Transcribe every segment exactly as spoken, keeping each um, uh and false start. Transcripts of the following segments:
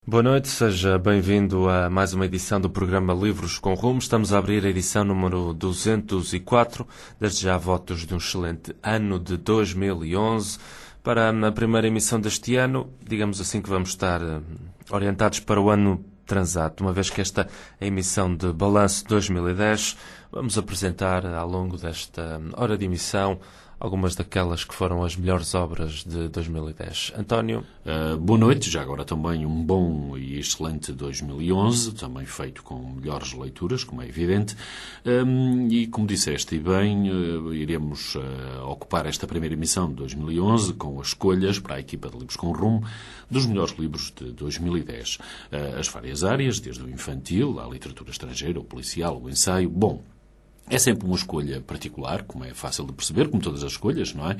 Boa noite, seja bem-vindo a mais uma edição do programa Livros com Rumo. Estamos a abrir a edição número duzentos e quatro. Desde já votos de um excelente ano de dois mil e onze. Para a primeira emissão deste ano, digamos assim que vamos estar orientados para o ano transato, uma vez que esta é a emissão de balanço de dois mil e dez. Vamos apresentar ao longo desta hora de emissão algumas daquelas que foram as melhores obras de dois mil e dez. António? Uh, boa noite, já agora também um bom e excelente dois mil e onze, também feito com melhores leituras, como é evidente. Um, e como disseste e bem, uh, iremos uh, ocupar esta primeira emissão de dois mil e onze com as escolhas para a equipa de Livros com Rumo dos melhores livros de dois mil e dez. Uh, as várias áreas, desde o infantil, à literatura estrangeira, o policial, o ensaio. Bom, é sempre uma escolha particular, como é fácil de perceber, como todas as escolhas, não é?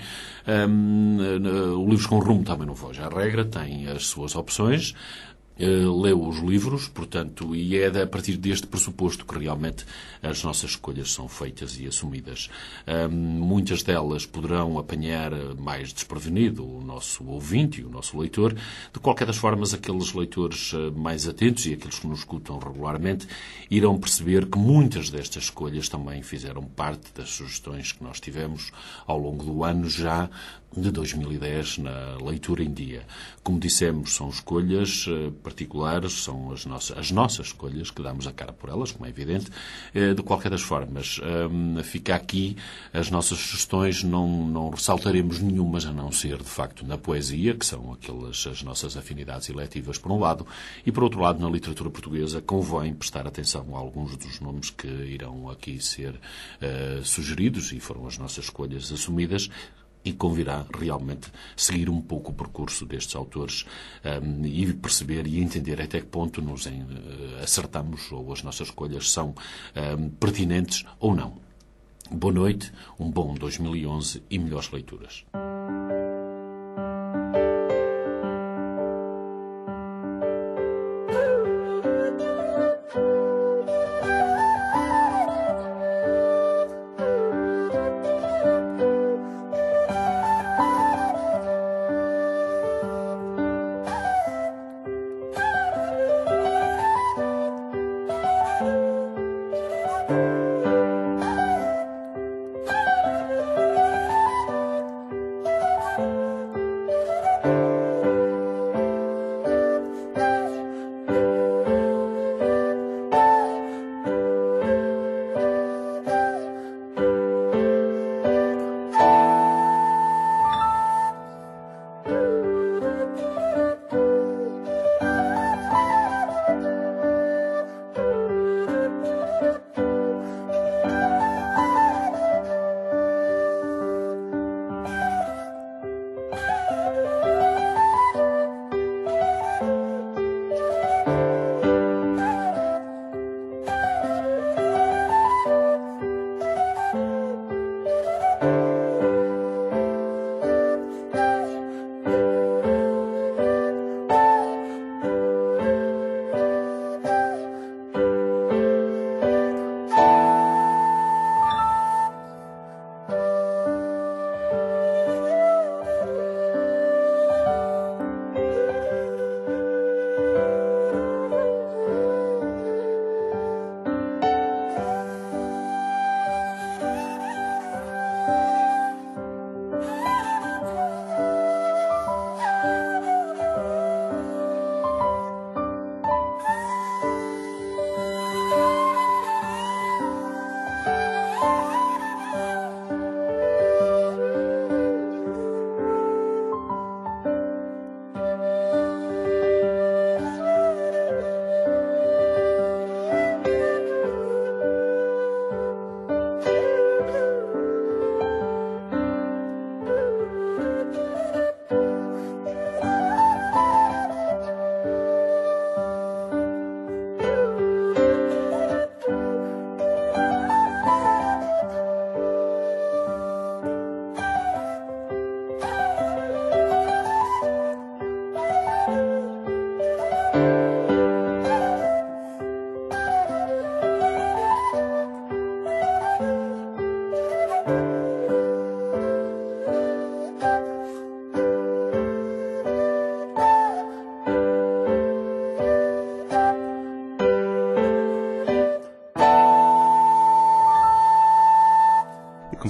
Um, o Livros com Rumo também não foge à regra, tem as suas opções. Uh, leu os livros, portanto, e é a partir deste pressuposto que realmente as nossas escolhas são feitas e assumidas. Um, muitas delas poderão apanhar mais desprevenido o nosso ouvinte e o nosso leitor. De qualquer das formas, aqueles leitores mais atentos e aqueles que nos escutam regularmente irão perceber que muitas destas escolhas também fizeram parte das sugestões que nós tivemos ao longo do ano já de dois mil e dez na leitura em dia. Como dissemos, são escolhas particulares, são as nossas, as nossas escolhas, que damos a cara por elas, como é evidente. De qualquer das formas, fica aqui as nossas sugestões, não, não ressaltaremos nenhumas a não ser, de facto, na poesia, que são aquelas as nossas afinidades eletivas, por um lado, e, por outro lado, na literatura portuguesa, convém prestar atenção a alguns dos nomes que irão aqui ser uh, sugeridos e foram as nossas escolhas assumidas, e convirá realmente seguir um pouco o percurso destes autores um, e perceber e entender até que ponto nos em, uh, acertamos ou as nossas escolhas são um, pertinentes ou não. Boa noite, um bom dois mil e onze e melhores leituras.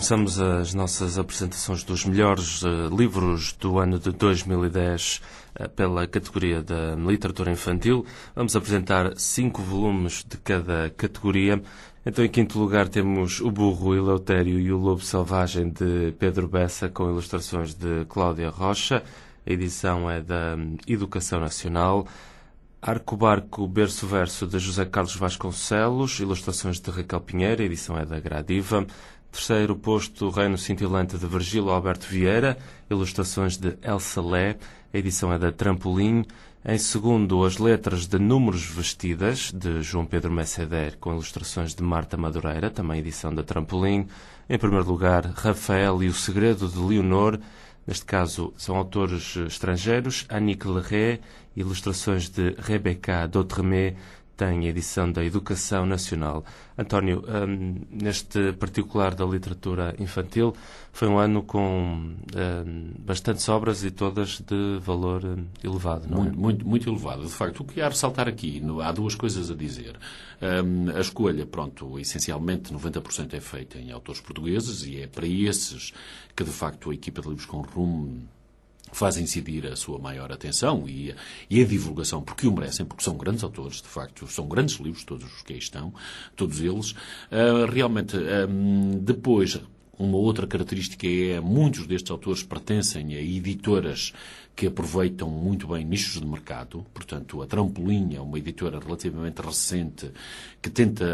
começamos as nossas apresentações dos melhores uh, livros do ano de dois mil e dez uh, pela categoria da literatura infantil. Vamos apresentar cinco volumes de cada categoria. Então, em quinto lugar, temos O Burro, o Eleutério e o Lobo Selvagem, de Pedro Bessa, com ilustrações de Cláudia Rocha. A edição é da Educação Nacional. Arco-Barco, Berço-Verso, de José Carlos Vasconcelos, ilustrações de Raquel Pinheiro, a edição é da Gradiva. Terceiro posto, Reino Cintilante, de Virgílio Alberto Vieira, ilustrações de Elsa Lé, a edição é da Trampolim. Em segundo, As Letras de Números Vestidas, de João Pedro Messeder, com ilustrações de Marta Madureira, também edição da Trampolim. Em primeiro lugar, Rafael e o Segredo de Leonor. Neste caso, são autores estrangeiros. Annick Lerré, ilustrações de Rebecca Dautremé, tem a edição da Educação Nacional. António, um, neste particular da literatura infantil, foi um ano com um, bastantes obras e todas de valor um, elevado, não é? Muito, muito, muito elevado. De facto, o que há a ressaltar aqui, no, há duas coisas a dizer. Um, a escolha, pronto, essencialmente noventa por cento é feita em autores portugueses e é para esses que, de facto, a equipa de Livros com Rumo faz incidir a sua maior atenção e a, e a divulgação, porque o merecem, porque são grandes autores, de facto, são grandes livros, todos os que aí estão, todos eles. Uh, realmente, um, depois, uma outra característica é muitos destes autores pertencem a editoras que aproveitam muito bem nichos de mercado. Portanto, a Trampolim é uma editora relativamente recente que tenta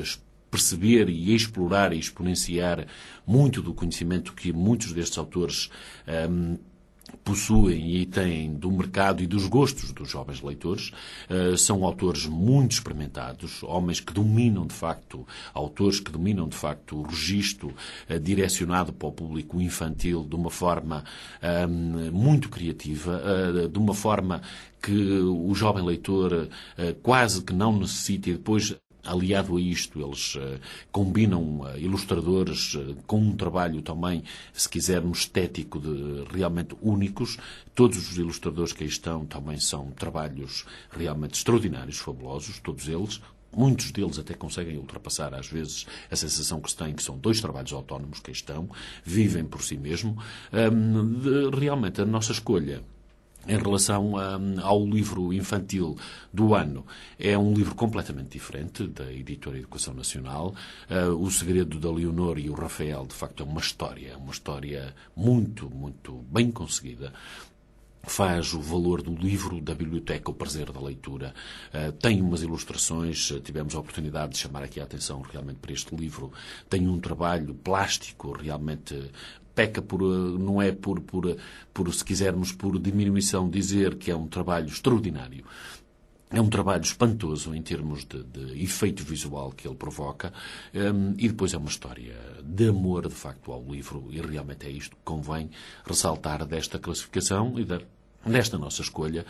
perceber e explorar e exponenciar muito do conhecimento que muitos destes autores um, possuem e têm do mercado e dos gostos dos jovens leitores. Uh, são autores muito experimentados, homens que dominam de facto, autores que dominam de facto o registro uh, direcionado para o público infantil de uma forma um, muito criativa, uh, de uma forma que o jovem leitor uh, quase que não necessita e depois, aliado a isto, eles uh, combinam uh, ilustradores uh, com um trabalho também, se quisermos, estético de realmente únicos. Todos os ilustradores que aí estão também são trabalhos realmente extraordinários, fabulosos, todos eles. Muitos deles até conseguem ultrapassar, às vezes, a sensação que se tem que são dois trabalhos autónomos que aí estão, vivem por si mesmo. Um, de, realmente, a nossa escolha em relação a, ao livro infantil do ano, é um livro completamente diferente, da editora Educação Nacional. Uh, o Segredo da Leonor e o Rafael, de facto, é uma história, uma história muito, muito bem conseguida. Faz o valor do livro, da biblioteca, o prazer da leitura. Uh, tem umas ilustrações, uh, tivemos a oportunidade de chamar aqui a atenção realmente para este livro. Tem um trabalho plástico realmente peca por, não é por, por, por, se quisermos, por diminuição dizer que é um trabalho extraordinário. É um trabalho espantoso em termos de, de efeito visual que ele provoca, um, e depois é uma história de amor, de facto, ao livro, e realmente é isto que convém ressaltar desta classificação e da nesta nossa escolha,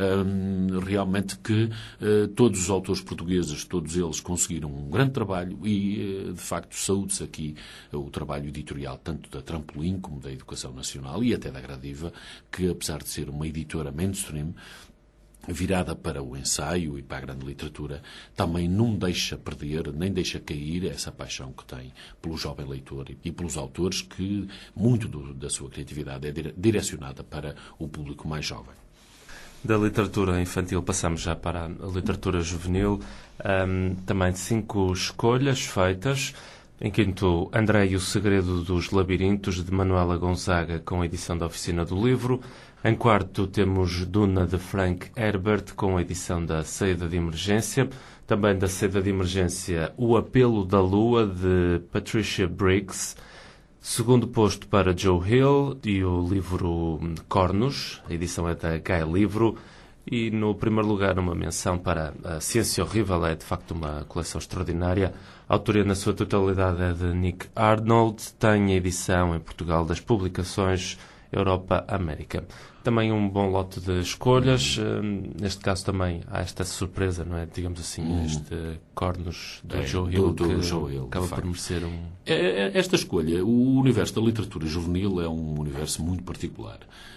um, realmente que uh, todos os autores portugueses, todos eles conseguiram um grande trabalho e, uh, de facto, saúde-se aqui uh, o trabalho editorial tanto da Trampolim como da Educação Nacional e até da Gradiva, que, apesar de ser uma editora mainstream, virada para o ensaio e para a grande literatura, também não deixa perder, nem deixa cair essa paixão que tem pelo jovem leitor e pelos autores, que muito do, da sua criatividade é direcionada para o público mais jovem. Da literatura infantil passamos já para a literatura juvenil. Um, também cinco escolhas feitas. Em quinto, André e o Segredo dos Labirintos, de Manuela Gonzaga, com a edição da Oficina do Livro. Em quarto, temos Duna, de Frank Herbert, com a edição da Saída de Emergência. Também da Saída de Emergência, O Apelo da Lua, de Patricia Briggs. Segundo posto para Joe Hill e o livro Cornos, a edição é da Gaia Livro. E no primeiro lugar, uma menção para A Ciência Horrível, é de facto uma coleção extraordinária. A autoria na sua totalidade é de Nick Arnold, tem a edição em Portugal das Publicações Europa-América. Também um bom lote de escolhas. Neste caso também há esta surpresa, não é? Digamos assim, hum. este Cornos do é, Joe Hill, do, do que Joe Hill, acaba por merecer um... Esta escolha, o universo da literatura juvenil é um universo muito particular.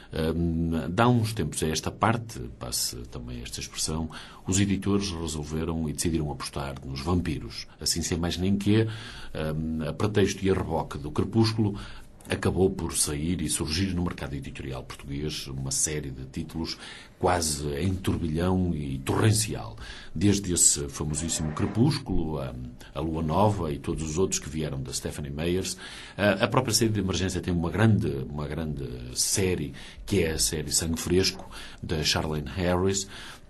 Um, dá uns tempos a esta parte, passe também esta expressão, os editores resolveram e decidiram apostar nos vampiros. Assim, sem mais nem que, um, a pretexto e a reboque do Crepúsculo, acabou por sair e surgir no mercado editorial português uma série de títulos quase em turbilhão e torrencial. Desde esse famosíssimo Crepúsculo, a, a Lua Nova e todos os outros que vieram da Stephanie Meyers. A, a própria série de emergência tem uma grande, uma grande série, que é a série Sangue Fresco, da Charlaine Harris.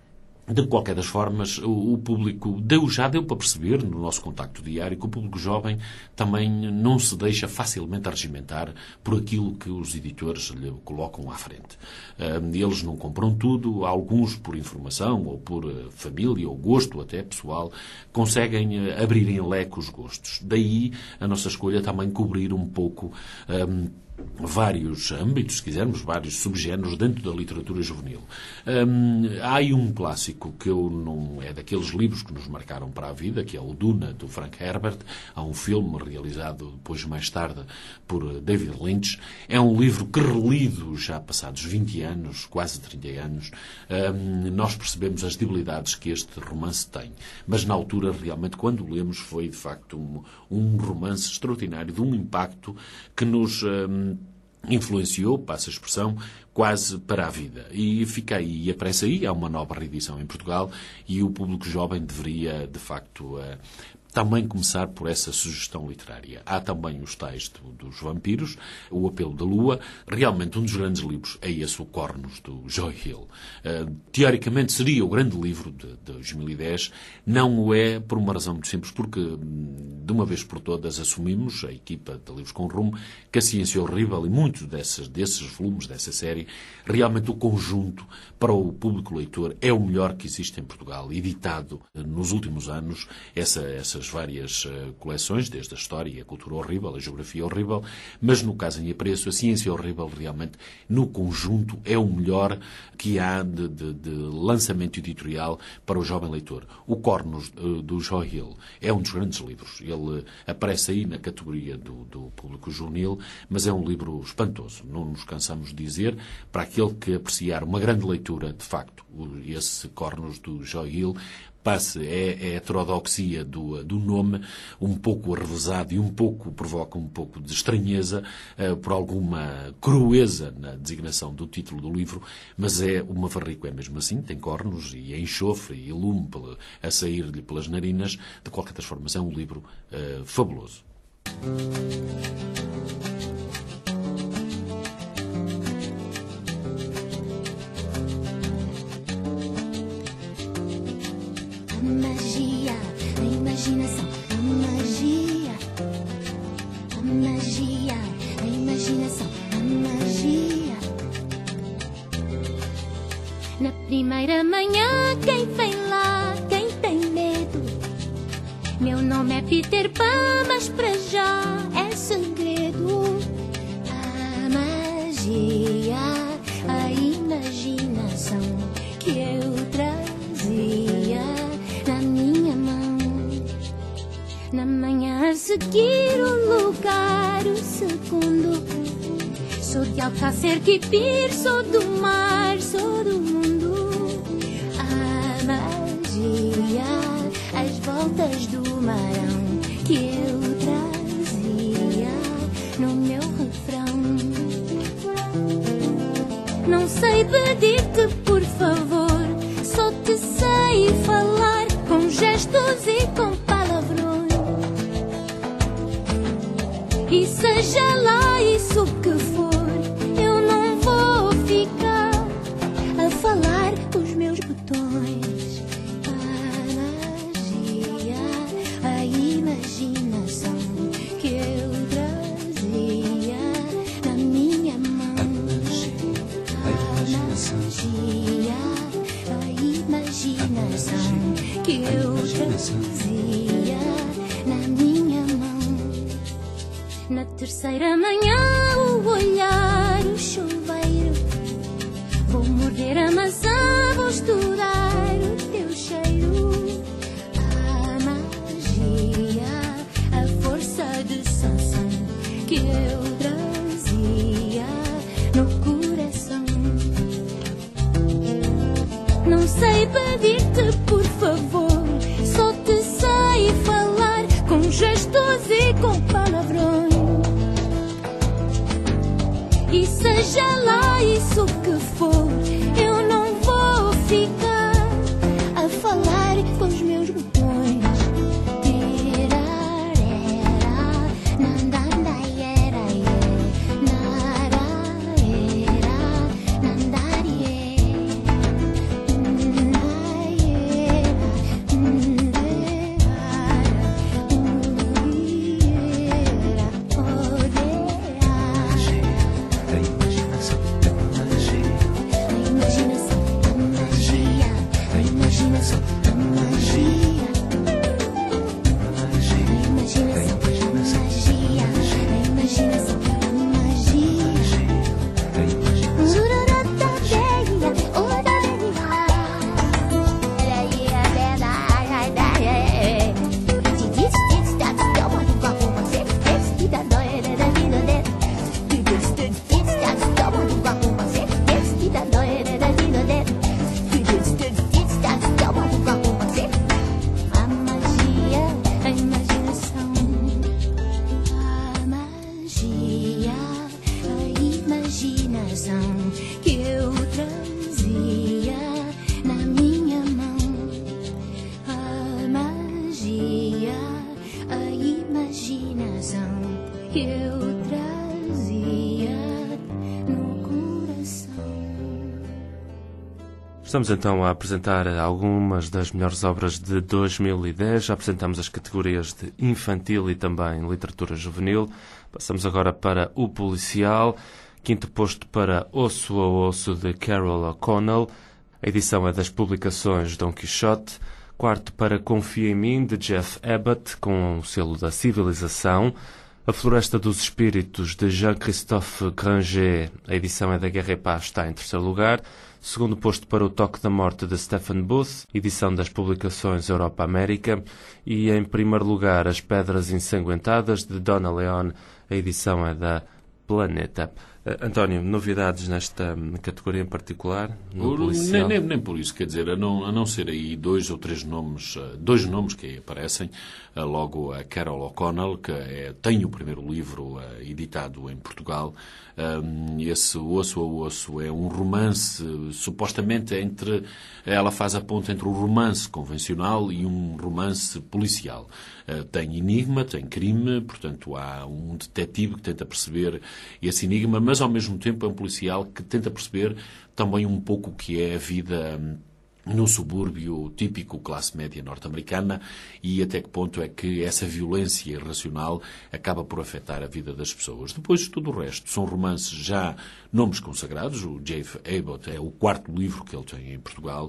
De qualquer das formas, o público deu, já deu para perceber, no nosso contacto diário, que o público jovem também não se deixa facilmente arregimentar por aquilo que os editores lhe colocam à frente. Eles não compram tudo, alguns por informação ou por família ou gosto até pessoal, conseguem abrir em leque os gostos. Daí a nossa escolha também cobrir um pouco um, vários âmbitos, se quisermos, vários subgéneros dentro da literatura juvenil. Hum, há aí um clássico que eu não é daqueles livros que nos marcaram para a vida, que é o Duna, do Frank Herbert. Há um filme realizado depois, mais tarde, por David Lynch. É um livro que, relido já passados vinte anos, quase trinta anos, hum, nós percebemos as debilidades que este romance tem. Mas, na altura, realmente, quando o lemos, foi, de facto, um, um romance extraordinário, de um impacto que nos... Hum, influenciou, passa a expressão, quase para a vida. E fica aí, e aparece aí, há uma nova reedição em Portugal e o público jovem deveria, de facto, uh, também começar por essa sugestão literária. Há também os tais do, dos vampiros, o Apelo da Lua. Realmente, um dos grandes livros é esse, o Cornos, do Joe Hill. Uh, teoricamente, seria o grande livro de, de dois mil e dez. Não o é por uma razão muito simples, porque, de uma vez por todas, assumimos, a equipa de Livros com Rumo, que a Ciência Horrível e muitos desses, desses volumes, dessa série, realmente o conjunto, para o público leitor, é o melhor que existe em Portugal, editado nos últimos anos, essa, essas várias uh, coleções, desde a História e a Cultura Horrível, a Geografia Horrível, mas no caso em apreço, a Ciência Horrível realmente, no conjunto, é o melhor que há de, de, de lançamento editorial para o jovem leitor. O Cornos, uh, do Joe Hill, é um dos grandes livros. Ele uh, aparece aí na categoria do, do público juvenil, mas é um livro espantoso. Não nos cansamos de dizer, para aquele que apreciar uma grande leitura, de facto, esse Cornos do Joe Hill, passe, é, é a heterodoxia do, do nome, um pouco arrevesado e um pouco, provoca um pouco de estranheza, uh, por alguma crueza na designação do título do livro, mas é uma farrico, é mesmo assim, tem cornos e é enxofre e lume pela, a sair-lhe pelas narinas. De qualquer das formas, é um livro uh, fabuloso. Magia, a imaginação, a magia, a magia, a imaginação, a magia. Na primeira manhã, quem vem lá, quem tem medo? Meu nome é Peter Pan, mas para já é segredo. A magia, a imaginação que eu trazia na minha mão. Na manhã a seguir o lugar, o segundo. Sou de Alcácer, Quipir, sou do mar, sou do mundo. A magia, as voltas do marão que eu trazia no meu refrão. Não sei pedir-te, por favor, só te sei falar com gestos e com palavrões. E seja lá isso que for, eu não vou ficar a falar os meus botões. A magia, a imaginação que eu trazia na minha mão. A magia, a imaginação que eu trazia na minha mão. Na terceira manhã o olhar, os chuveiro. Vou morder a maçã, vou estudar o teu cheiro. A magia, a força de Sansão que eu trazia no coração. Não sei pedir-te, por favor, só te sei falar com gestos e com palavrões. E seja lá isso que for, eu não vou ficar a falar com os meus botões. Estamos então a apresentar algumas das melhores obras de dois mil e dez. Já apresentamos as categorias de infantil e também literatura juvenil. Passamos agora para o policial. Quinto posto para Osso a Osso, de Carol O'Connell. A edição é das publicações Dom Quixote. Quarto para Confia em Mim, de Jeff Abbott, com o selo da Civilização. A Floresta dos Espíritos, de Jean-Christophe Granger. A edição é da Guerra e Paz, está em terceiro lugar. Segundo posto para O Toque da Morte, de Stephen Booth, edição das publicações Europa-América. E em primeiro lugar, As Pedras Ensanguentadas, de Donna Leon. A edição é da Planeta. Uh, António, novidades nesta categoria em particular? No nem, nem, nem por isso, quer dizer, a não, a não ser aí dois ou três nomes, dois nomes que aí aparecem, logo a Carol O'Connell, que é, tem o primeiro livro uh, editado em Portugal. Um, esse Osso a Osso é um romance, supostamente entre, ela faz a ponte entre o romance convencional e um romance policial. Uh, tem enigma, tem crime, portanto há um detetive que tenta perceber esse enigma, mas ao mesmo tempo é um policial que tenta perceber também um pouco o que é a vida um, no subúrbio típico classe média norte-americana e até que ponto é que essa violência irracional acaba por afetar a vida das pessoas. Depois, tudo o resto são romances já nomes consagrados. O Jeff Abbott é o quarto livro que ele tem em Portugal.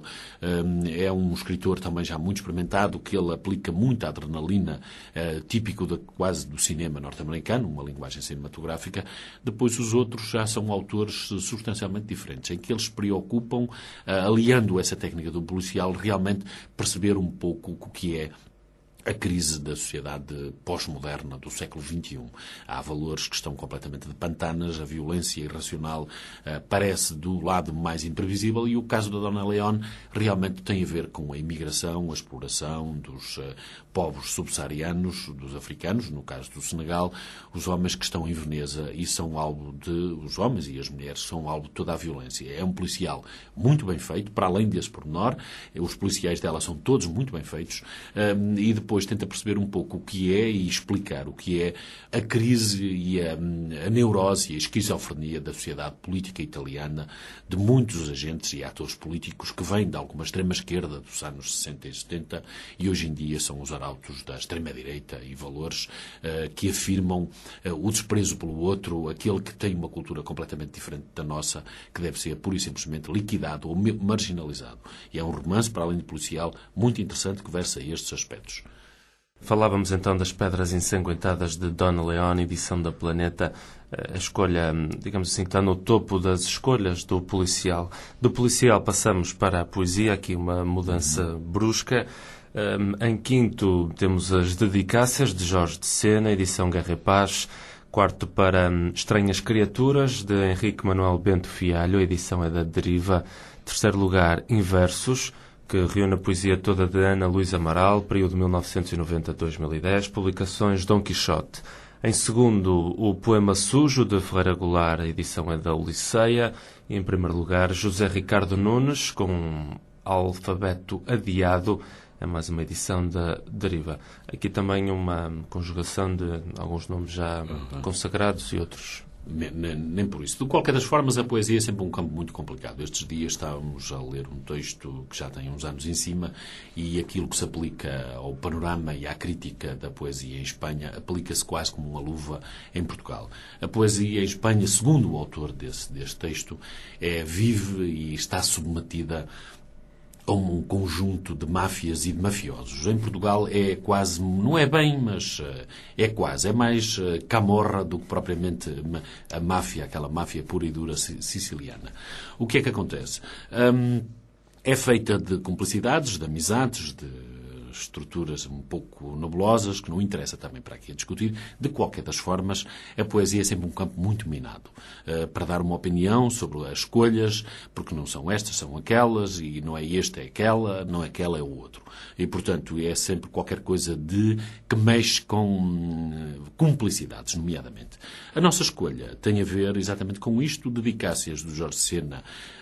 É um escritor também já muito experimentado, que ele aplica muita adrenalina, típico de, quase do cinema norte-americano, uma linguagem cinematográfica. Depois, os outros já são autores substancialmente diferentes, em que eles se preocupam, aliando essa técnica do policial, realmente perceber um pouco o que é a crise da sociedade pós-moderna do século vinte e um. Há valores que estão completamente de pantanas, a violência irracional uh, parece do lado mais imprevisível e o caso da Donna Leon realmente tem a ver com a imigração, a exploração dos uh, povos subsaarianos, dos africanos, no caso do Senegal, os homens que estão em Veneza e são alvo de, os homens e as mulheres são alvo de toda a violência. É um policial muito bem feito, para além desse pormenor, os policiais dela são todos muito bem feitos, um, e depois Depois tenta perceber um pouco o que é e explicar o que é a crise e a, a neurose e a esquizofrenia da sociedade política italiana, de muitos agentes e atores políticos que vêm de alguma extrema-esquerda dos anos sessenta e setenta e hoje em dia são os arautos da extrema-direita e valores uh, que afirmam uh, o desprezo pelo outro, aquele que tem uma cultura completamente diferente da nossa, que deve ser pura e simplesmente liquidado ou marginalizado. E é um romance, para além de policial, muito interessante que versa estes aspectos. Falávamos então das Pedras Ensanguentadas de Dona Leon, edição da Planeta, a escolha, digamos assim, que está no topo das escolhas do policial. Do policial passamos para a poesia, aqui uma mudança brusca. Em quinto temos as Dedicácias de Jorge de Sena, edição Guerra e Paz. Quarto para Estranhas Criaturas de Henrique Manuel Bento Fialho, a edição é da Deriva. Terceiro lugar, Inversos, que reúne a poesia toda de Ana Luísa Amaral, período mil novecentos e noventa a dois mil e dez, publicações Dom Quixote. Em segundo, o Poema Sujo, de Ferreira Goulart, a edição é da Ulisseia. E em primeiro lugar, José Ricardo Nunes, com Alfabeto Adiado, é mais uma edição da Deriva. Aqui também uma conjugação de alguns nomes já uhum. consagrados e outros. Nem, nem, nem por isso. De qualquer das formas, a poesia é sempre um campo muito complicado. Estes dias estávamos a ler um texto que já tem uns anos em cima e aquilo que se aplica ao panorama e à crítica da poesia em Espanha aplica-se quase como uma luva em Portugal. A poesia em Espanha, segundo o autor desse, deste texto, é vive e está submetida a um conjunto de máfias e de mafiosos. Em Portugal é quase, não é bem, mas é quase, é mais camorra do que propriamente a máfia, aquela máfia pura e dura siciliana. O que é que acontece? Hum, é feita de cumplicidades, de amizades, de estruturas um pouco nebulosas, que não interessa também para aqui a discutir. De qualquer das formas, a poesia é sempre um campo muito minado. Uh, para dar uma opinião sobre as escolhas, porque não são estas, são aquelas, e não é esta, é aquela, não é aquela, é o outro. E, portanto, é sempre qualquer coisa de que mexe com uh, cumplicidades, nomeadamente. A nossa escolha tem a ver exatamente com isto, Dedicácias do Jorge Sena.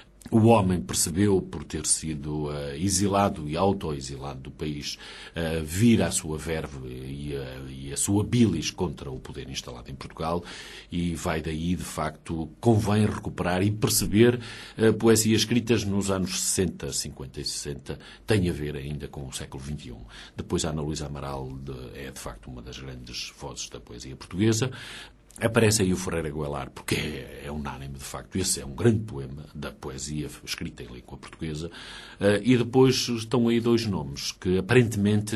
O homem percebeu, por ter sido uh, exilado e auto-exilado do país, uh, vir à sua verve e, uh, e a sua bilis contra o poder instalado em Portugal, e vai daí, de facto, convém recuperar e perceber uh, poesias escritas nos anos sessenta, cinquenta e sessenta, tem a ver ainda com o século vinte e um. Depois a Ana Luísa Amaral de, é, de facto, uma das grandes vozes da poesia portuguesa. Aparece aí o Ferreira Goulart, porque é, é unânime, de facto. Esse é um grande poema da poesia escrita em língua portuguesa. Uh, e depois estão aí dois nomes que, aparentemente,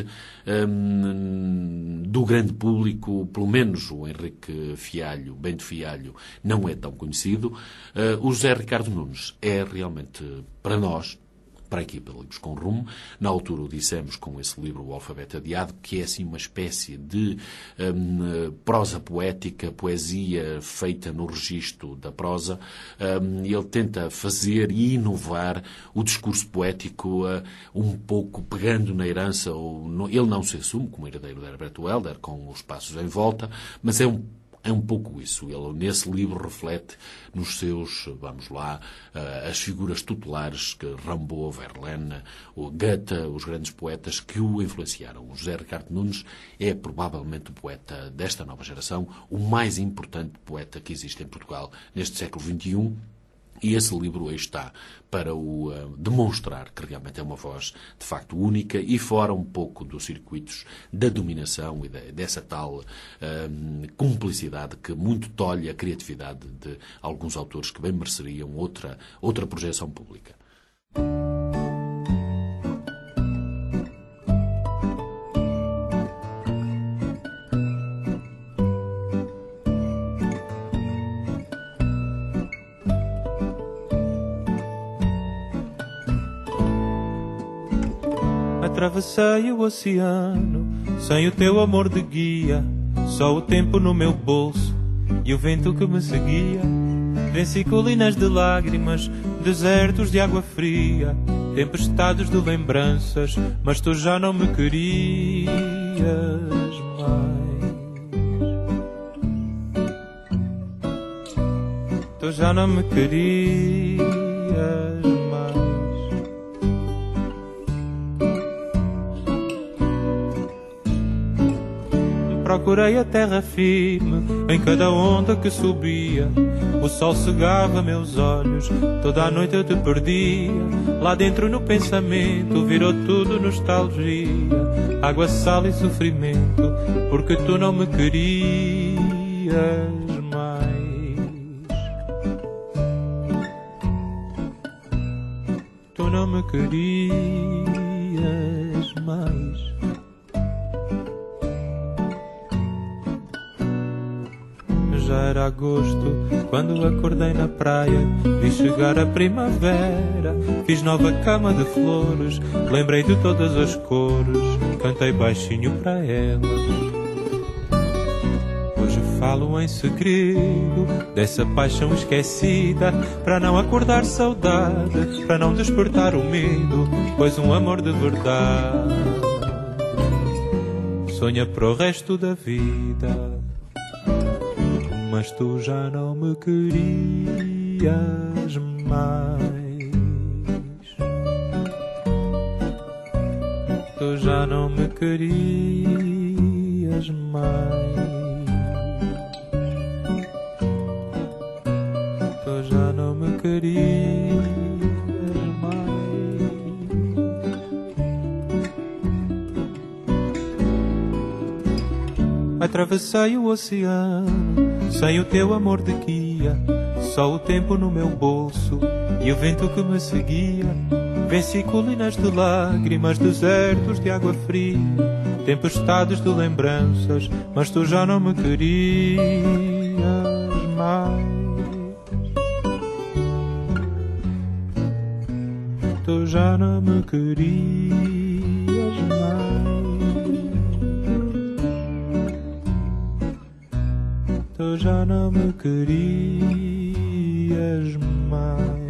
um, do grande público, pelo menos o Henrique Fialho, Bento Fialho, não é tão conhecido. Uh, o José Ricardo Nunes é realmente, para nós, para a equipa de Livros com Rumo. Na altura o dissemos com esse livro, O Alfabeto Adiado, que é assim uma espécie de um, prosa poética, poesia feita no registro da prosa. Um, ele tenta fazer e inovar o discurso poético uh, um pouco pegando na herança. Ou no, ele não se assume como herdeiro de Herbert Welder, com os passos em volta, mas é um É um pouco isso. Ele, nesse livro, reflete nos seus, vamos lá, as figuras tutelares que Rimbaud, Verlaine, o Goethe, os grandes poetas que o influenciaram. O José Ricardo Nunes é provavelmente o poeta desta nova geração, o mais importante poeta que existe em Portugal neste século vinte e um. E esse livro aí está para o uh, demonstrar que realmente é uma voz de facto única e fora um pouco dos circuitos da dominação e de, dessa tal uh, cumplicidade que muito tolhe a criatividade de alguns autores que bem mereceriam outra, outra projeção pública. Atravessei o oceano, sem o teu amor de guia, só o tempo no meu bolso e o vento que me seguia. Venci colinas de lágrimas, desertos de água fria, tempestades de lembranças, mas tu já não me querias mais. Tu já não me querias mais. Procurei a terra firme, em cada onda que subia. O sol cegava meus olhos, toda a noite eu te perdia. Lá dentro no pensamento virou tudo nostalgia, água, sal e sofrimento, porque tu não me querias mais. Tu não me querias mais. já era agosto, quando acordei na praia. Vi chegar a primavera, fiz nova cama de flores. Lembrei de todas as cores, cantei baixinho para ela. Hoje falo em segredo dessa paixão esquecida, para não acordar saudade, para não despertar o medo, pois um amor de verdade sonha para o resto da vida. Mas tu já não me querias mais, tu já não me querias mais, tu já não me querias mais. Atravessei o oceano sem o teu amor de guia, só o tempo no meu bolso e o vento que me seguia. Venci colinas de lágrimas, desertos de água fria, tempestades de lembranças, mas tu já não me querias mais. Tu já não me querias mais. Tu já não me querias mais.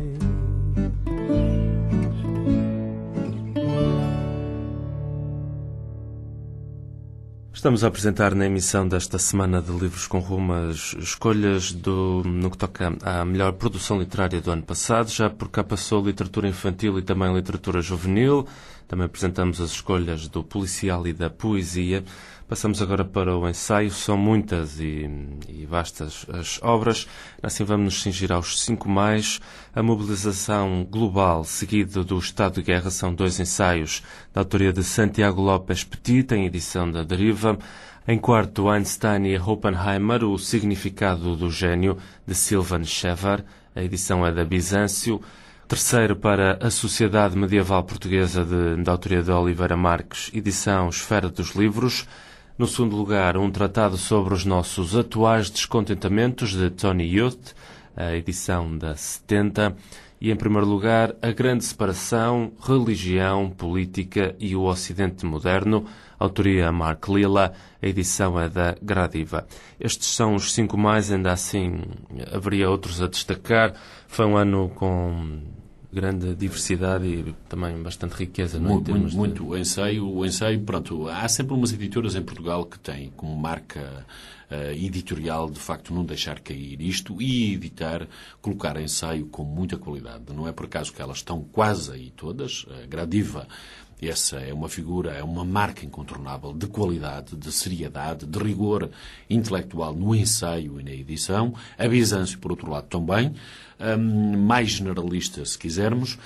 Estamos a apresentar na emissão desta semana de Livros com Rumo as escolhas do, no que toca à melhor produção literária do ano passado. Já por cá passou literatura infantil e também literatura juvenil. Também apresentamos as escolhas do policial e da poesia. Passamos agora para o ensaio. São muitas e, e vastas as obras. Assim vamos nos cingir aos cinco mais. A mobilização global, seguido do estado de guerra, são dois ensaios da autoria de Santiago López Petit, em edição da Deriva. Em quarto, Einstein e Oppenheimer, o significado do gênio, de Sylvan Shevar. A edição é da Bizâncio. Terceiro, para a Sociedade Medieval Portuguesa, de, da autoria de Oliveira Marques, edição Esfera dos Livros. No segundo lugar, um tratado sobre os nossos atuais descontentamentos, de Tony Youth, a edição da setenta. E, em primeiro lugar, A Grande Separação, Religião, Política e o Ocidente Moderno, autoria Mark Lilla, a edição é da Gradiva. Estes são os cinco mais, ainda assim haveria outros a destacar. Foi um ano com grande diversidade e também bastante riqueza. Não é? Muito, muito, muito. De... O ensaio, o ensaio, pronto, há sempre umas editoras em Portugal que têm como marca uh, editorial, de facto, não deixar cair isto e editar, colocar ensaio com muita qualidade. Não é por acaso que elas estão quase aí todas. A Gradiva, essa é uma figura, é uma marca incontornável de qualidade, de seriedade, de rigor intelectual no ensaio e na edição. A Bizâncio, por outro lado, também, um, mais generalista, se quisermos.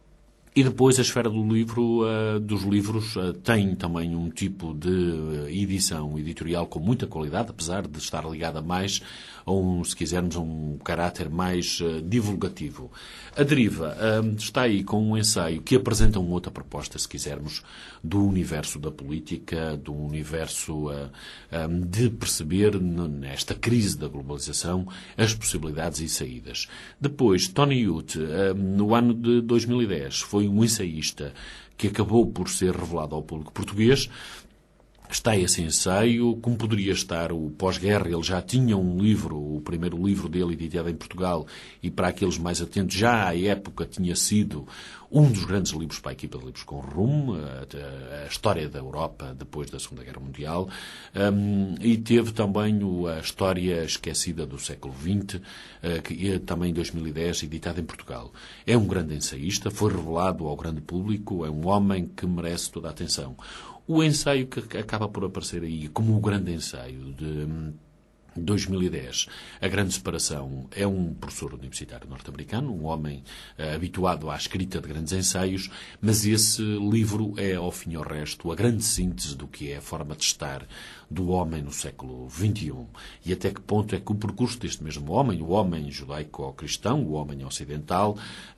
E depois a esfera do livro, uh, dos livros uh, tem também um tipo de uh, edição editorial com muita qualidade, apesar de estar ligada mais a um, se quisermos, a um caráter mais uh, divulgativo. A Deriva uh, está aí com um ensaio que apresenta uma outra proposta, se quisermos, do universo da política, do universo uh, um, de perceber, nesta crise da globalização, as possibilidades e saídas. Depois, Tony Youth, uh, no ano de dois mil e dez, foi um ensaísta que acabou por ser revelado ao público português. Está esse ensaio, como poderia estar o pós-guerra. Ele já tinha um livro, o primeiro livro dele editado em Portugal, e para aqueles mais atentos, já à época tinha sido um dos grandes livros para a equipa de Livros com Rumo, a, a história da Europa depois da Segunda Guerra Mundial, um, e teve também o, a história esquecida do século vinte, uh, que é também em dois mil e dez, editado em Portugal. É um grande ensaísta, foi revelado ao grande público, é um homem que merece toda a atenção. O ensaio que acaba por aparecer aí como o grande ensaio de dois mil e dez, A Grande Separação, é um professor universitário norte-americano, um homem uh, habituado à escrita de grandes ensaios, mas esse livro é, ao fim e ao resto, a grande síntese do que é a forma de estar do homem no século vinte e um. E até que ponto é que o percurso deste mesmo homem, o homem judaico-cristão, o homem ocidental,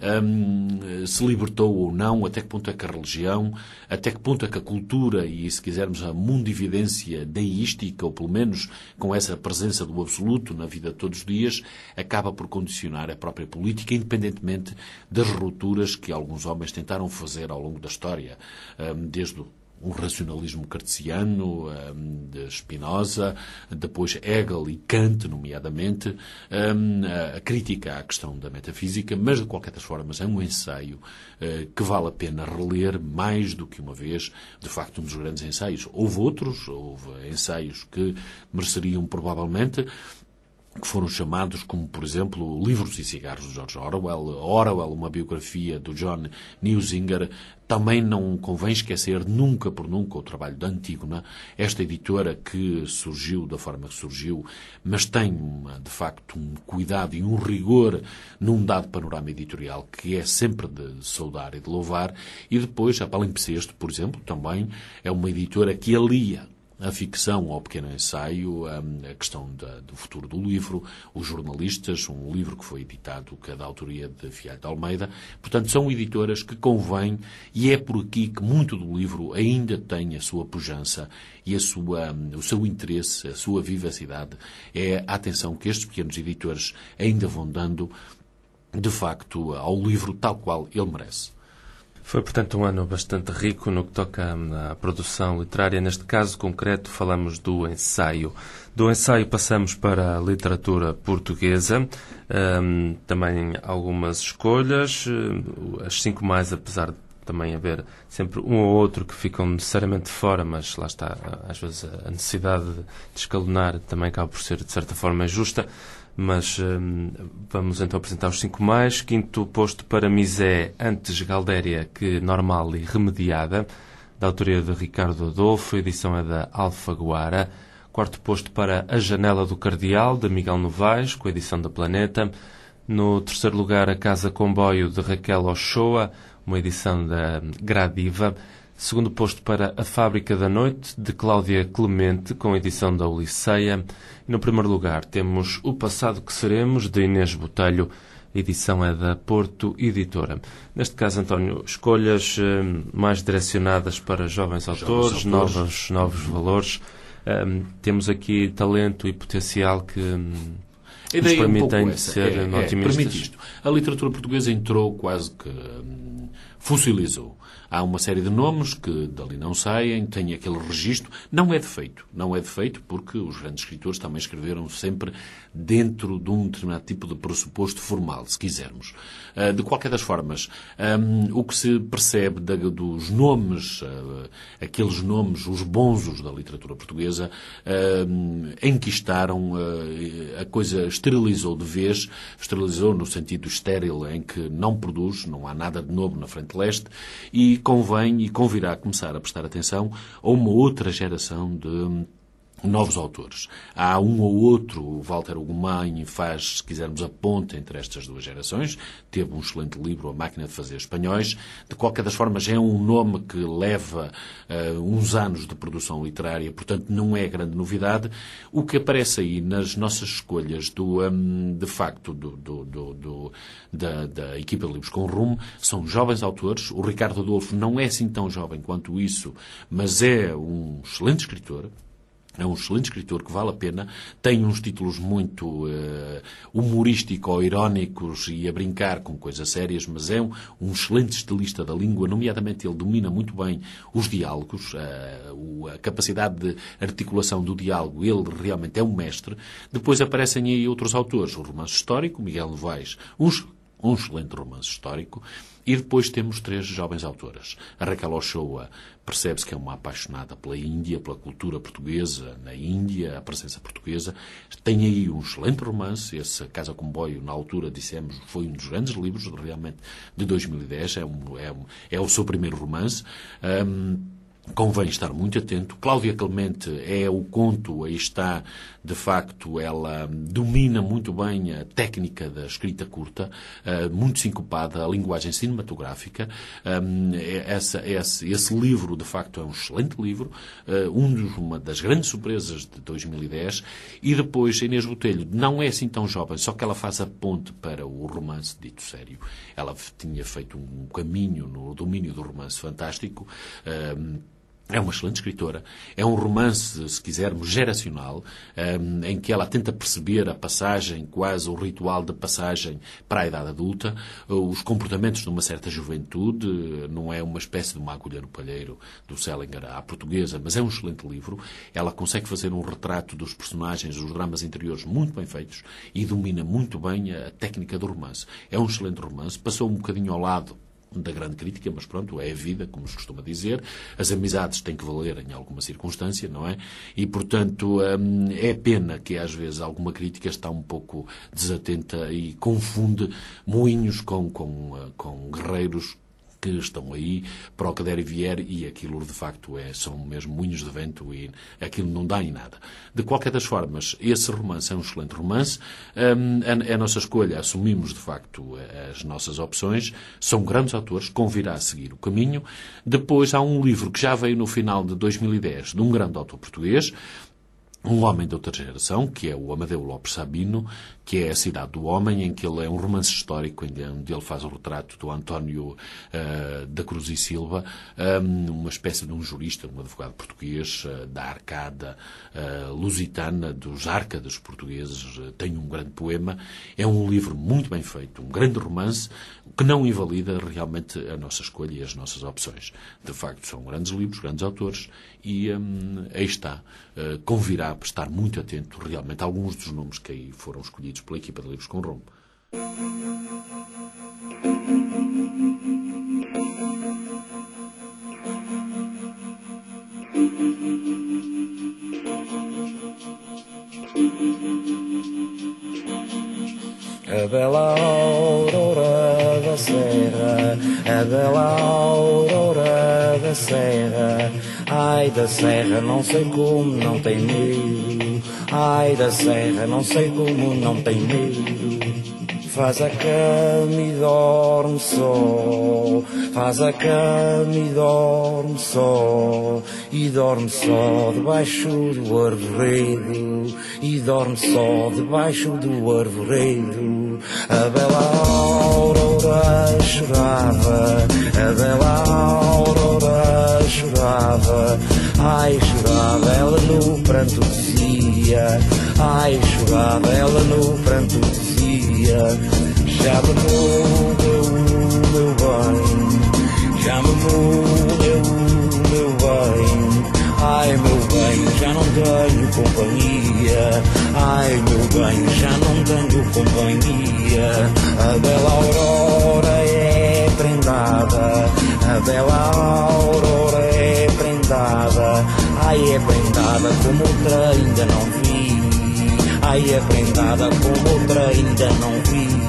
um, se libertou ou não, até que ponto é que a religião, até que ponto é que a cultura e, se quisermos, a mundividência deística, ou pelo menos com essa presença presença do absoluto na vida de todos os dias, acaba por condicionar a própria política, independentemente das rupturas que alguns homens tentaram fazer ao longo da história, desde o um racionalismo cartesiano, um, de Spinoza, depois Hegel e Kant, nomeadamente, um, a crítica à questão da metafísica, mas, de qualquer das formas, é um ensaio uh, que vale a pena reler mais do que uma vez, de facto, um dos grandes ensaios. Houve outros, houve ensaios que mereceriam, provavelmente, que foram chamados como, por exemplo, Livros e Cigarros de George Orwell, Orwell, uma biografia do John Neusinger. Também não convém esquecer nunca por nunca o trabalho da Antígona, esta editora que surgiu da forma que surgiu, mas tem, de facto, um cuidado e um rigor num dado panorama editorial que é sempre de saudar e de louvar. E depois, a Palimpsesto, por exemplo, também é uma editora que alia a ficção ao pequeno ensaio, a questão da, do futuro do livro, os jornalistas, um livro que foi editado que é da autoria de Fialho de Almeida. Portanto, são editoras que convém, e é por aqui que muito do livro ainda tem a sua pujança e a sua, o seu interesse, a sua vivacidade. É a atenção que estes pequenos editores ainda vão dando, de facto, ao livro tal qual ele merece. Foi, portanto, um ano bastante rico no que toca à produção literária. Neste caso concreto, falamos do ensaio. Do ensaio passamos para a literatura portuguesa. Um, também algumas escolhas. As cinco mais, apesar de também haver sempre um ou outro que ficam necessariamente fora, mas lá está, às vezes a necessidade de escalonar também acaba por ser, de certa forma, justa. Mas hum, vamos então apresentar os cinco mais. Quinto posto para Misé, Antes Galdéria que Normal e Remediada, da autoria de Ricardo Adolfo, a edição é da Alfaguara. Quarto posto para A Janela do Cardeal, de Miguel Novaes, com a edição da Planeta. No terceiro lugar, A Casa Comboio, de Raquel Ochoa, uma edição da Gradiva. Segundo posto para A Fábrica da Noite, de Cláudia Clemente, com edição da Ulisseia. E no primeiro lugar temos O Passado que Seremos, de Inês Botelho. A edição é da Porto Editora. Neste caso, António, escolhas eh, mais direcionadas para jovens autores, jovens autores. Novos, novos valores. Um, temos aqui talento e potencial que um, nos permitem um ser é, otimistas. É, permite isto. A literatura portuguesa entrou quase que hum, fossilizou. Há uma série de nomes que dali não saem, tem aquele registro. Não é defeito. Não é defeito porque os grandes escritores também escreveram sempre dentro de um determinado tipo de pressuposto formal, se quisermos. De qualquer das formas, o que se percebe dos nomes, aqueles nomes, os bonzos da literatura portuguesa, enquistaram, a coisa esterilizou de vez, esterilizou no sentido estéril em que não produz, não há nada de novo na frente leste, e convém e convirá começar a prestar atenção a uma outra geração de novos autores. Há um ou outro, o Walter Ugumem faz, se quisermos, a ponte entre estas duas gerações. Teve um excelente livro, A Máquina de Fazer Espanhóis. De qualquer das formas, é um nome que leva uh, uns anos de produção literária, portanto, não é grande novidade. O que aparece aí nas nossas escolhas, do, um, de facto, do, do, do, do, da, da equipa de Livros com Rumo, são jovens autores. O Ricardo Adolfo não é assim tão jovem quanto isso, mas é um excelente escritor. É um excelente escritor que vale a pena. Tem uns títulos muito uh, humorístico-irónicos e a brincar com coisas sérias, mas é um, um excelente estilista da língua. Nomeadamente, ele domina muito bem os diálogos, uh, a capacidade de articulação do diálogo. Ele realmente é um mestre. Depois aparecem aí outros autores. O romance histórico, Miguel Novaes, um, um excelente romance histórico. E depois temos três jovens autoras. A Raquel Ochoa percebe-se que é uma apaixonada pela Índia, pela cultura portuguesa na Índia, a presença portuguesa. Tem aí um excelente romance. Esse Casa Comboio, na altura, dissemos, foi um dos grandes livros, realmente, de dois mil e dez. É, um, é, um, é o seu primeiro romance. Um, Convém estar muito atento. Cláudia Clemente é o conto, aí está, de facto, ela domina muito bem a técnica da escrita curta, muito sincopada, a linguagem cinematográfica. Essa, esse, esse livro, de facto, é um excelente livro, um dos, uma das grandes surpresas de dois mil e dez. E depois, Inês Botelho não é assim tão jovem, só que ela faz a ponte para o romance dito sério. Ela tinha feito um caminho no domínio do romance fantástico, É uma excelente escritora. É um romance, se quisermos, geracional, um, em que ela tenta perceber a passagem, quase o ritual de passagem para a idade adulta, os comportamentos de uma certa juventude. Não é uma espécie de uma agulha no palheiro do Salinger à portuguesa, mas é um excelente livro. Ela consegue fazer um retrato dos personagens, dos dramas interiores muito bem feitos e domina muito bem a técnica do romance. É um excelente romance. Passou um bocadinho ao lado da grande crítica, mas pronto, é a vida, como se costuma dizer. As amizades têm que valer em alguma circunstância, não é? E, portanto, é pena que às vezes alguma crítica está um pouco desatenta e confunde moinhos com, com, com guerreiros que estão aí para o que der e vier, e aquilo de facto é, são mesmo moinhos de vento e aquilo não dá em nada. De qualquer das formas, esse romance é um excelente romance. Um, a, a nossa escolha, assumimos de facto as nossas opções, são grandes autores, convirá a seguir o caminho. Depois há um livro que já veio no final de dois mil e dez, de um grande autor português, um homem de outra geração, que é o Amadeu Lopes Sabino, que é A Cidade do Homem, em que ele é um romance histórico, onde ele faz o retrato do António uh, da Cruz e Silva, um, uma espécie de um jurista, um advogado português, uh, da arcada uh, lusitana, dos árcades portugueses. Uh, tem um grande poema. É um livro muito bem feito, um grande romance, que não invalida realmente a nossa escolha e as nossas opções. De facto, são grandes livros, grandes autores, e um, aí está. Uh, convirá a estar muito atento realmente a alguns dos nomes que aí foram escolhidos pela equipa de Livros com Rumo. A bela aurora da serra, a bela aurora da serra. Ai da serra, não sei como não tem medo. Ai da serra, não sei como não tem medo. Faz a cama e dorme só, faz a cama e dorme só, e dorme só debaixo do arvoredo, e dorme só debaixo do arvoredo. A bela aurora chorava, a bela aurora chorava, ai chorava ela no pranto dizia, ai chorava ela no pranto dizia. Já me morreu o meu bem, já me morreu o meu bem. Ai meu bem, já não tenho companhia, ai meu bem, já não tenho companhia. A bela aurora é prendada, a bela aurora é prendada. Ai é prendada como outra ainda não vi, ai é prendada como outra ainda não vi.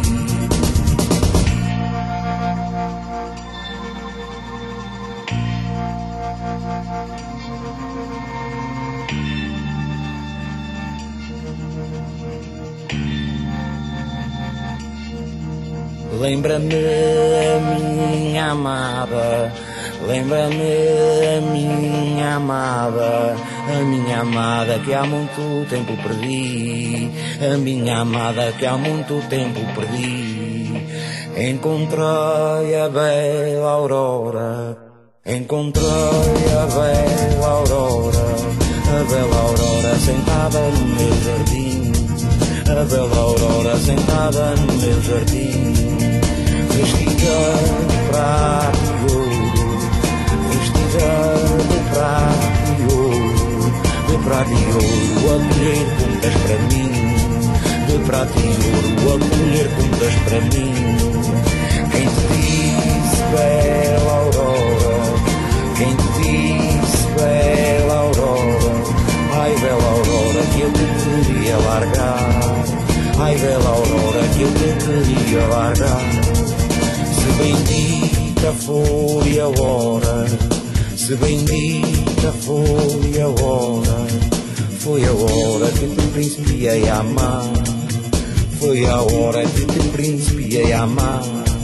Lembra-me a minha amada, lembra-me a minha amada, a minha amada que há muito tempo perdi, a minha amada que há muito tempo perdi. Encontrei a bela aurora, encontrei a bela aurora, a bela aurora sentada no meu jardim, a bela aurora sentada no meu jardim. Vestida de prata e ouro, vestida de prata e ouro, de prata e ouro, a colher contas para mim, de prata e ouro, a colher contas para mim. Quem te disse bela aurora, quem te disse bela aurora, ai bela aurora que eu te queria largar, ai bela aurora que eu te queria largar. Se bendita foi a hora, se bendita foi a hora, foi a hora que te principiei a amar, foi a hora que te principiei a amar.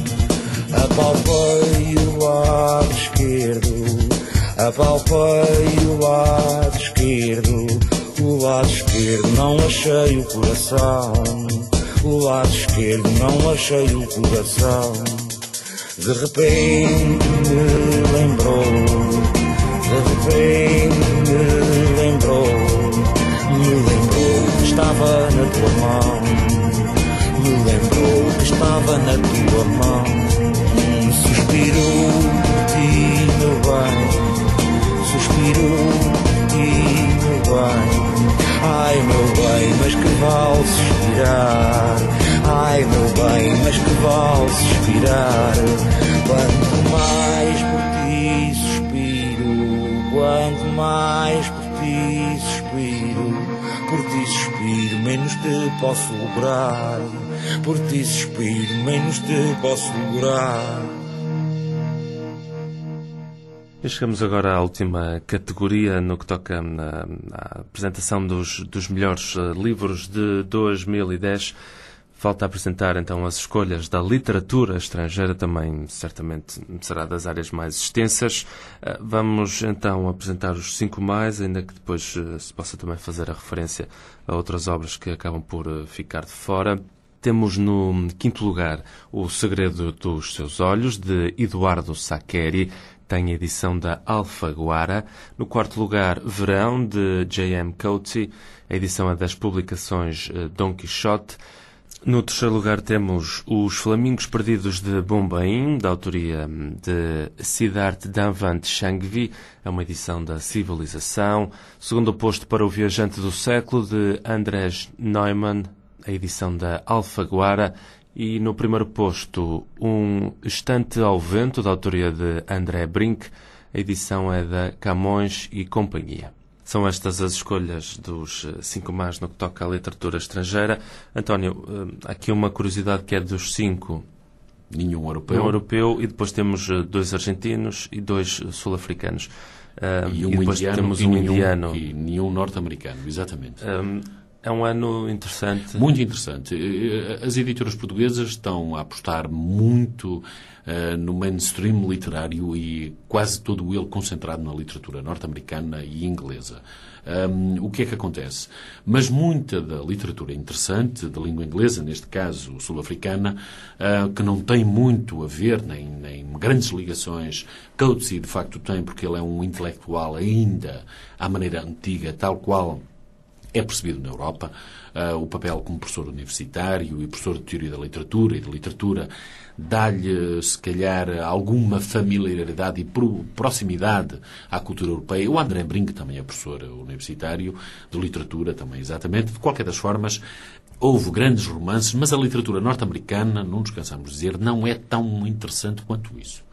Apalpei o lado esquerdo, apalpei o lado esquerdo, o lado esquerdo não achei o coração, o lado esquerdo não achei o coração. De repente me lembrou, de repente me lembrou, me lembrou que estava na tua mão, me lembrou que estava na tua mão, e suspirou por ti, meu bem, suspirou por ti, meu bem. Ai, meu bem, mas que vale suspirar, ai, meu bem, mas que vale suspirar. Quanto mais por ti suspiro, quanto mais por ti suspiro, por ti suspiro, menos te posso lograr, por ti suspiro, menos te posso lograr. E chegamos agora à última categoria no que toca na, na apresentação dos, dos melhores uh, livros de dois mil e dez. Falta apresentar então as escolhas da literatura estrangeira, também certamente será das áreas mais extensas. Uh, vamos então apresentar os cinco mais, ainda que depois uh, se possa também fazer a referência a outras obras que acabam por uh, ficar de fora. Temos no quinto lugar O Segredo dos Seus Olhos, de Eduardo Saccheri, tem a edição da Alfaguara. No quarto lugar, Verão, de J M Coetzee, a edição é das publicações Dom Quixote. No terceiro lugar temos Os Flamingos Perdidos de Bombaim, da autoria de Siddharth Danvant Shangvi, é uma edição da Civilização. Segundo posto para O Viajante do Século, de Andrzej Neumann, a edição da Alfaguara. E no primeiro posto, Um Estante ao Vento, da autoria de André Brink, a edição é da Camões e Companhia. São estas as escolhas dos cinco mais no que toca à literatura estrangeira. António, aqui uma curiosidade que é dos cinco. Nenhum europeu. Um europeu, e depois temos dois argentinos e dois sul-africanos. E, um e depois indiano, temos e um nenhum, indiano. E nenhum norte-americano, exatamente. Um, É um ano interessante. Muito interessante. As editoras portuguesas estão a apostar muito uh, no mainstream literário e quase todo ele concentrado na literatura norte-americana e inglesa. Um, o que é que acontece? Mas muita da literatura interessante, da língua inglesa, neste caso sul-africana, uh, que não tem muito a ver, nem, nem grandes ligações, Coetzee de facto tem, porque ele é um intelectual ainda à maneira antiga, tal qual é percebido na Europa, uh, o papel como professor universitário e professor de teoria da literatura e de literatura dá-lhe, se calhar, alguma familiaridade e proximidade à cultura europeia. O André Brink também é professor universitário de literatura, também exatamente. De qualquer das formas, houve grandes romances, mas a literatura norte-americana, não nos cansamos de dizer, não é tão interessante quanto isso.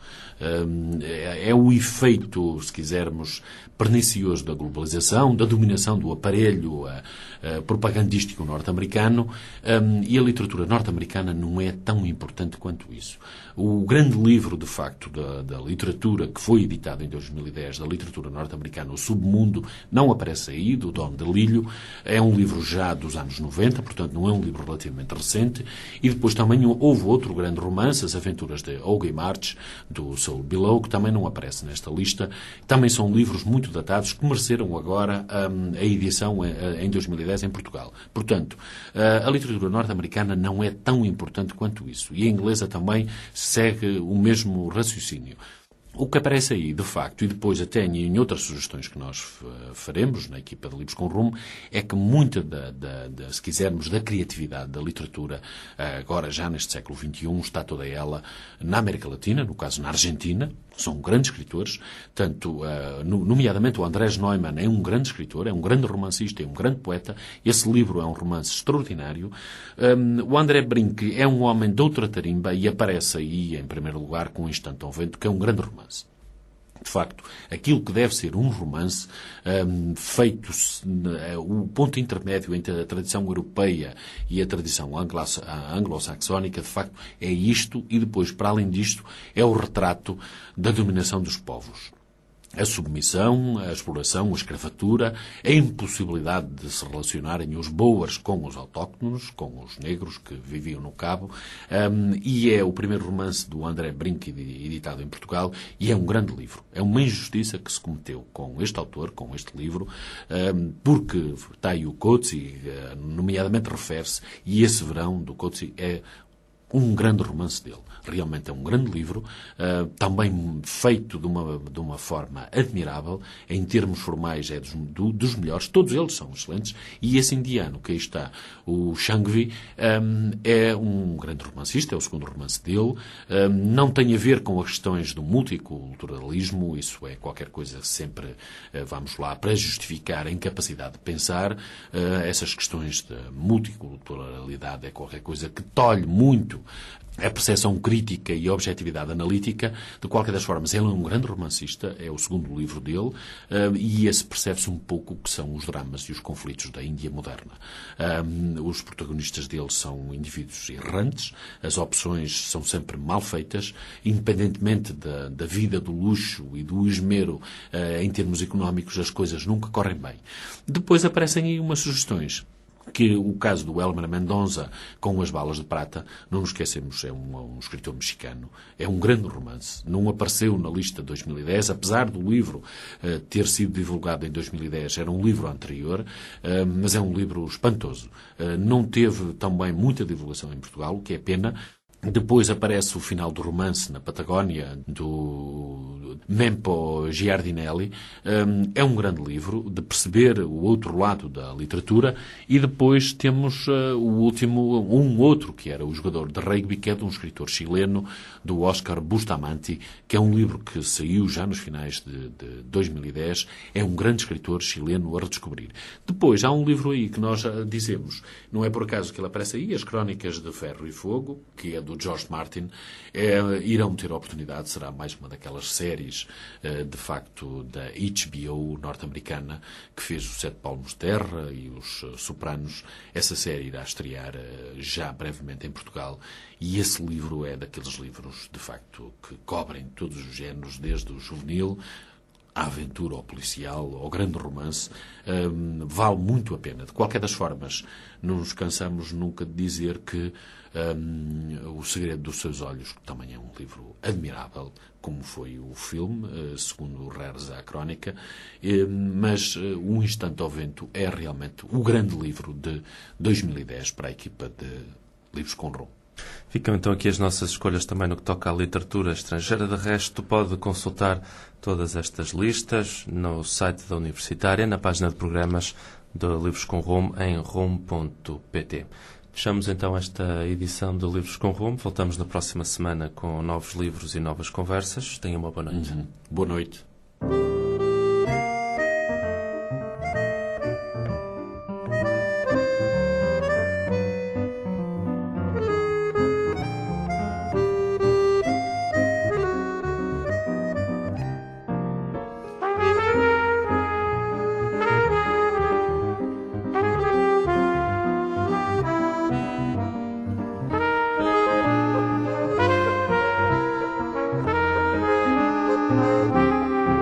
É o efeito, se quisermos, pernicioso da globalização, da dominação do aparelho propagandístico norte-americano, e a literatura norte-americana não é tão importante quanto isso. O grande livro, de facto, da, da literatura, que foi editado em dois mil e dez, da literatura norte-americana, O Submundo, não aparece aí, do Don DeLillo, é um livro já dos anos noventa, portanto não é um livro relativamente recente, e depois também houve outro grande romance, As Aventuras de Augie March, do Soul Below, que também não aparece nesta lista. Também são livros muito datados que mereceram agora um, a edição em dois mil e dez em Portugal. Portanto, a literatura norte-americana não é tão importante quanto isso. E a inglesa também segue o mesmo raciocínio. O que aparece aí, de facto, e depois até em outras sugestões que nós faremos na equipa de Livros com Rumo, é que muita, da, da, da, se quisermos, da criatividade da literatura, agora já neste século vinte e um, está toda ela na América Latina, no caso na Argentina. São grandes escritores, tanto, uh, nomeadamente o Andrzej Neumann é um grande escritor, é um grande romancista, é um grande poeta. Esse livro é um romance extraordinário. Um, o André Brink é um homem de outra tarimba e aparece aí, em primeiro lugar, com Um Instante ao Vento, que é um grande romance. De facto, aquilo que deve ser um romance um, feito, uh, o ponto intermédio entre a tradição europeia e a tradição anglo-saxónica, de facto, é isto, e depois, para além disto, é o retrato da dominação dos povos. A submissão, a exploração, a escravatura, a impossibilidade de se relacionarem os boers com os autóctonos, com os negros que viviam no Cabo, um, e é o primeiro romance do André Brink editado em Portugal, e é um grande livro. É uma injustiça que se cometeu com este autor, com este livro, um, porque está aí o Coetzee, nomeadamente refere-se, e esse Verão do Coetzee é um grande romance dele. Realmente é um grande livro, uh, também feito de uma, de uma forma admirável. Em termos formais é dos, do, dos melhores, todos eles são excelentes. E esse indiano, que aí está, o Shangvi, um, é um grande romancista, é o segundo romance dele. Um, não tem a ver com as questões do multiculturalismo, isso é qualquer coisa sempre, uh, vamos lá, para justificar a incapacidade de pensar. Uh, essas questões de multiculturalidade é qualquer coisa que tolhe muito a percepção crítica e a objetividade analítica. De qualquer das formas, ele é um grande romancista, é o segundo livro dele, e esse percebe-se um pouco o que são os dramas e os conflitos da Índia moderna. Os protagonistas dele são indivíduos errantes, as opções são sempre mal feitas, independentemente da, da vida do luxo e do esmero em termos económicos, as coisas nunca correm bem. Depois aparecem aí umas sugestões, que o caso do Elmer Mendonça com As Balas de Prata, não nos esquecemos, é um, um escritor mexicano, é um grande romance, não apareceu na lista de dois mil e dez, apesar do livro uh, ter sido divulgado em dois mil e dez, era um livro anterior, uh, mas é um livro espantoso. Uh, não teve também muita divulgação em Portugal, o que é pena. Depois aparece o final do romance na Patagónia, do Mempo Giardinelli. É um grande livro de perceber o outro lado da literatura. E depois temos o último, um outro, que era o jogador de rugby, que é de um escritor chileno, do Oscar Bustamante, que é um livro que saiu já nos finais de, de dois mil e dez. É um grande escritor chileno a redescobrir. Depois há um livro aí que nós dizemos, não é por acaso que ele aparece aí, As Crónicas de Ferro e Fogo, que é do George Martin. É, irão ter a oportunidade, será mais uma daquelas séries, de facto, da H B O norte-americana, que fez os Sete Palmos de Terra e os Sopranos. Essa série irá estrear já brevemente em Portugal, e esse livro é daqueles livros, de facto, que cobrem todos os géneros, desde o juvenil, a aventura, ao policial, ao grande romance. Um, vale muito a pena. De qualquer das formas, não nos cansamos nunca de dizer que um, O Segredo dos Seus Olhos, que também é um livro admirável, como foi o filme, uh, segundo o Reres à Crónica, uh, mas uh, Um Instante ao Vento é realmente o grande livro de dois mil e dez para a equipa de Livros com Rom. Ficam então aqui as nossas escolhas também no que toca à literatura estrangeira. De resto, pode consultar todas estas listas no site da Universitária, na página de programas de Livros com Rumo, em rumo ponto pt. Fechamos então esta edição de Livros com Rumo. Voltamos na próxima semana com novos livros e novas conversas. Tenham uma boa noite. Uhum. Boa noite. Música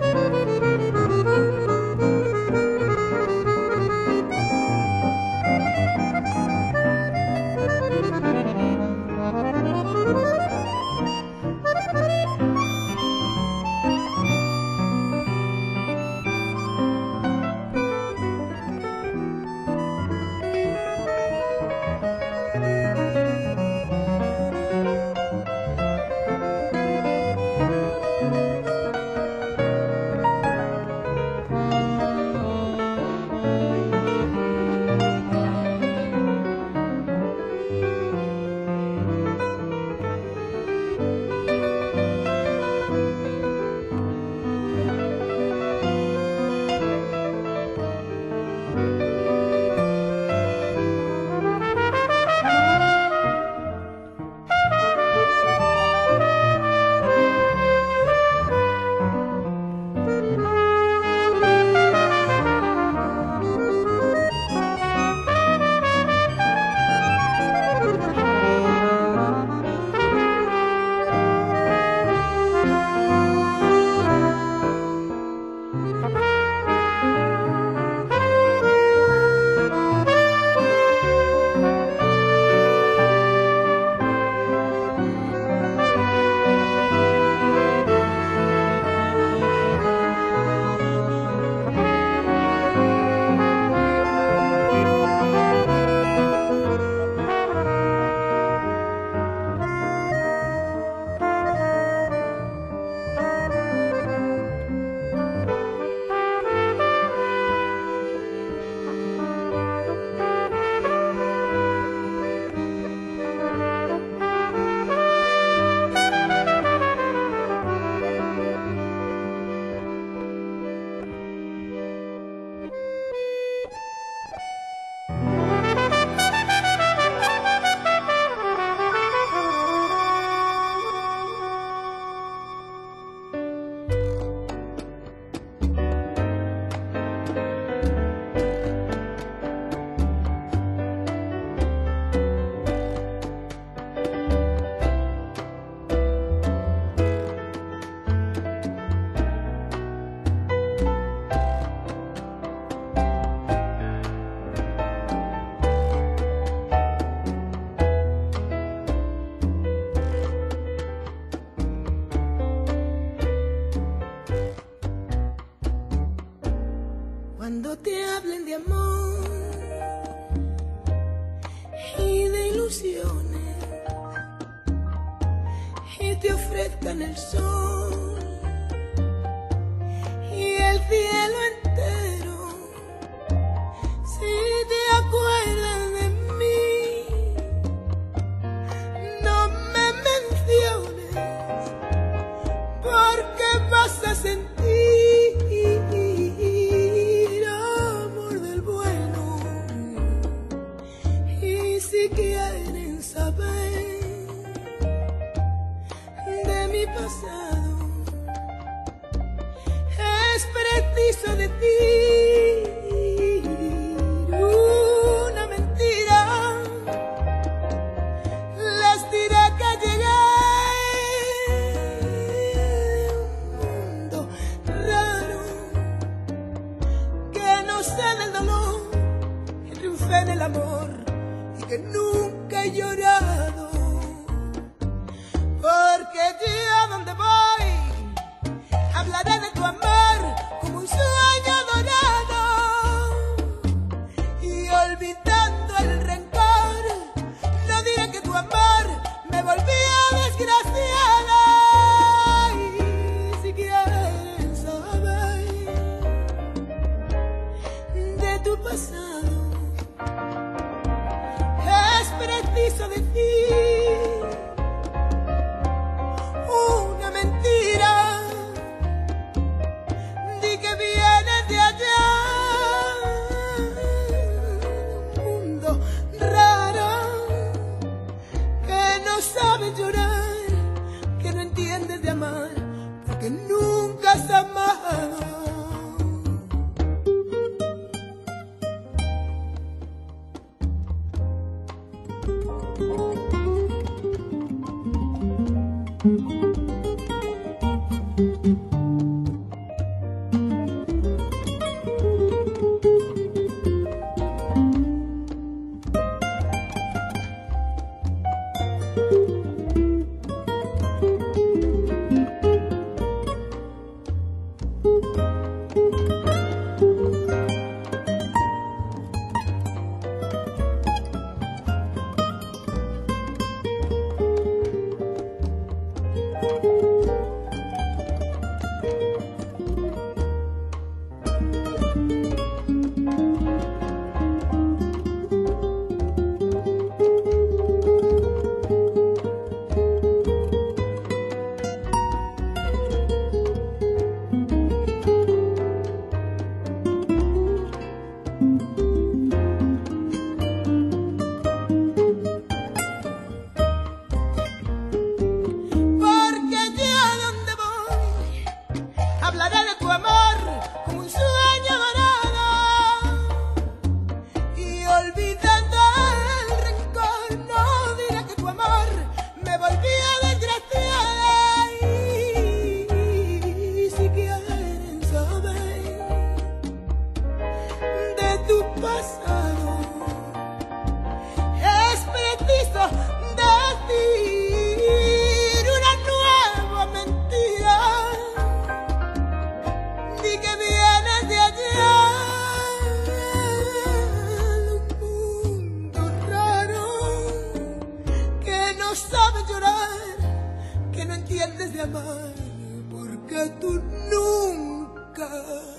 Cuando te hablen de amor y de ilusiones y te ofrezcan el sol y el cielo entero, si te acuerdas de mí, no me menciones, porque vas a sentir amor del bueno. Y si quieren saber de mi pasado, es preciso decir una mentira. Les diré que llegué de un mundo raro, que no sé del dolor, que triunfé en el amor y que nunca he llorado. Porque yo a donde voy hablaré de tu amor como un sueño dorado, y olvidando el rencor no diré que tu amor me volvió desgraciada. Y si quieren saber de tu pasado, es preciso decir una mentira. Di que vienes de allá, un mundo raro, que no sabe llorar, que no entiendes de amar, porque nunca has amado. Que no entiendes de amar, porque tú nunca